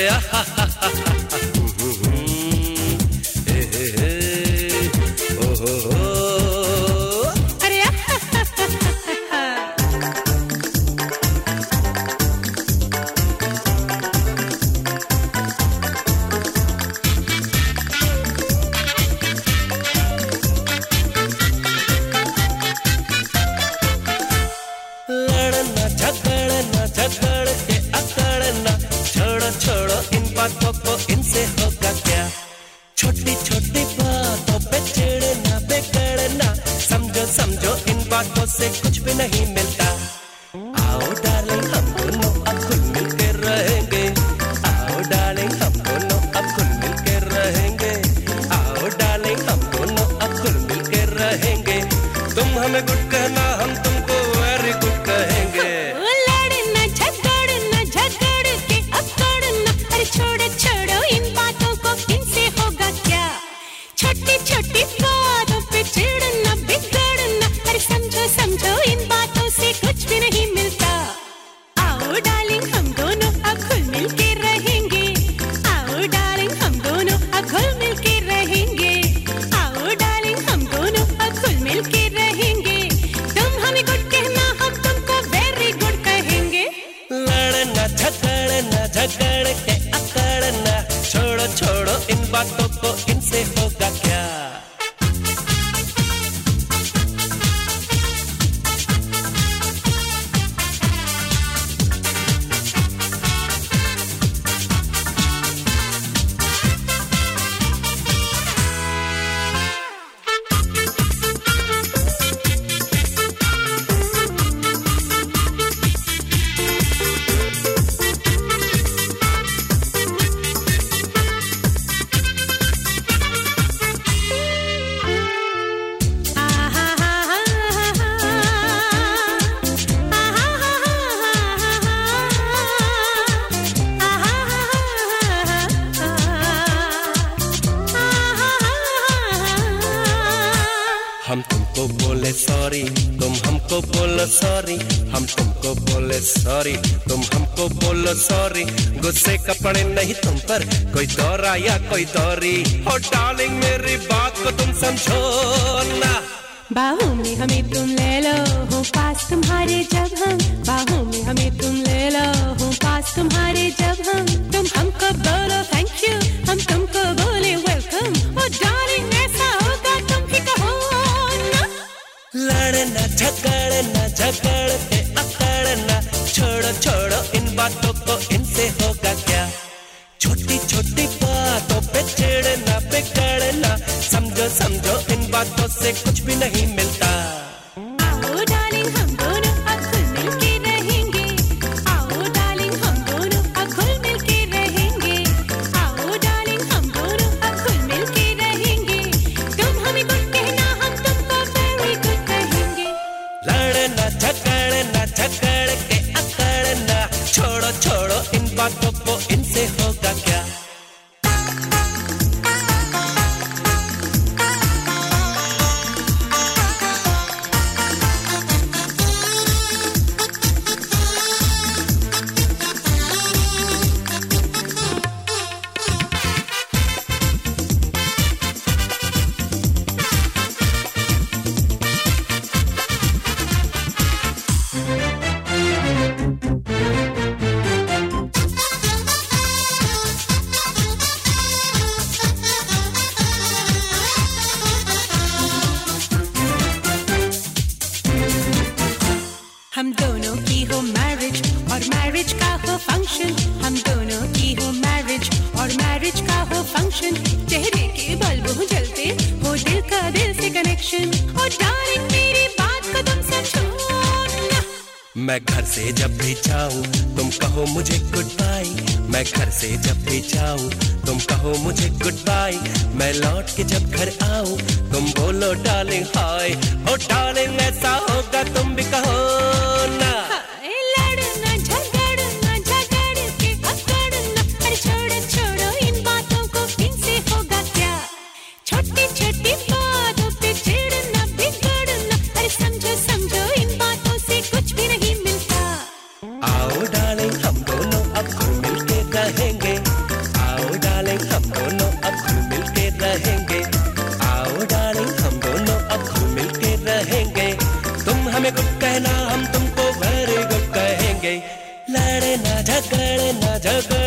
अरे आहा हा हा झगड़ के अकड़ना, छोड़ो छोड़ो इन बातों को, इनसे होगा क्या। छोटी छोटी बातों पे चिढ़ना बिगड़ना, समझो समझो इन बातों से कुछ भी नहीं मिलता। आओ डार्लिंग हम दोनों अब खुल मिल के रहेंगे, आओ डार्लिंग हम दोनों अब खुल मिल के रहेंगे, आओ डार्लिंग हम दोनों अब खुल मिल के रहेंगे। तुम हमें गुड कहना, हम तुमको वेरी गुड कहेंगे। छोड़ो छोड़ो इन बातों को, इनसे होगा क्या। छोटी छोटी बातों पे चिढ़ना बिगड़ना, अरे समझो समझो इन बातों से कुछ भी नहीं मिलता। आओ डार्लिंग हम दोनों अब खुल मिल के रहेंगे, आओ डार्लिंग हम दोनों अब खुल मिल के रहेंगे, आओ डार्लिंग हम दोनों अब खुल मिल के रहेंगे। तुम हमें गुड कहना, हम तुमको वेरी गुड कहेंगे। लड़ना झगड़ना झगड़ के अकड़ना, छोड़ो छोड़ो इन बातों को, इनसे होगा क्या। हम तुमको बोले सॉरी, तुम हमको बोलो सॉरी, हम तुमको बोले सॉरी, तुम हमको बोलो सॉरी। गुस्से का पड़े नहीं तुम पर कोई दौरा या कोई दौरी, हो डार्लिंग मेरी बात को तुम समझो ना। बाहों में हमें तुम ले लो, हो पास तुम्हारे जब हम, बाहों में हमें तुम ले लो, हो पास तुम्हारे जब हम। तुम हमको बोलो थैंक यू, हम तुमको बोले वेलकम, ओ डार्लिंग ऐसा होगा तुम भी कहो ना। लड़ना झगड़ना झगड़ के अकड़ना, छोड़ो छोड़ो इन बातों को, इनसे होगा क्या। छोटी छोटी बातों पे चिढ़ना बिगड़ना, समझो समझो इन बातों से कुछ भी नहीं मिलता। आओ डार्लिंग हम दोनों अब खुल मिल के रहेंगे, आओ डार्लिंग हम दोनों अब खुल मिल के रहेंगे, आओ डार्लिंग हम दोनों अब खुल मिल के रहेंगे। तुम हमें गुड कहना, हम तुमको वेरी गुड कहेंगे। लड़ना झगड़ना झगड़ के अकड़ना, छोड़ो छोड़ो इन बातों को, इनसे होगा क्या। हम दोनों की हो मैरिज और मैरिज का हो फंक्शन, हम दोनों की हो मैरिज और मैरिज का हो फंक्शन। चेहरे के बल्ब हो जलते, हो दिल का दिल से कनेक्शन, ओ डार्लिंग मेरी बात को तुम समझो ना। मैं घर से जब भी जाऊं तुम कहो मुझे गुड बाय, मैं घर से जब भी जाऊं तुम कहो मुझे गुड बाय। मैं लौट के जब घर आऊं तुम बोलो डार्लिंग हाय, ओ डार्लिंग ऐसा होगा तुम भी कहो ना। लड़ना झगड़ना झगड़ के अकड़ना, अरे छोड़ो छोड़ो इन बातों को, इनसे होगा क्या। छोटी छोटी बातों पे चिढ़ना बिगड़ना, अरे समझो समझो इन बातों से कुछ भी नहीं मिलता। आओ डार्लिंग हम दोनों अब खुल मिल के रहेंगे, झगड़ना झगड़ना